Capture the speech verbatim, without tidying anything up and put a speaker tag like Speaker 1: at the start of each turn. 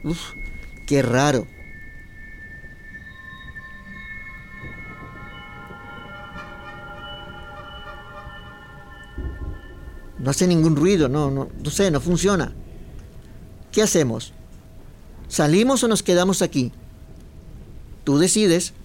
Speaker 1: Uf, qué raro. No hace ningún ruido, no, no, no sé, no funciona. ¿Qué hacemos? ¿Salimos o nos quedamos aquí? Tú decides.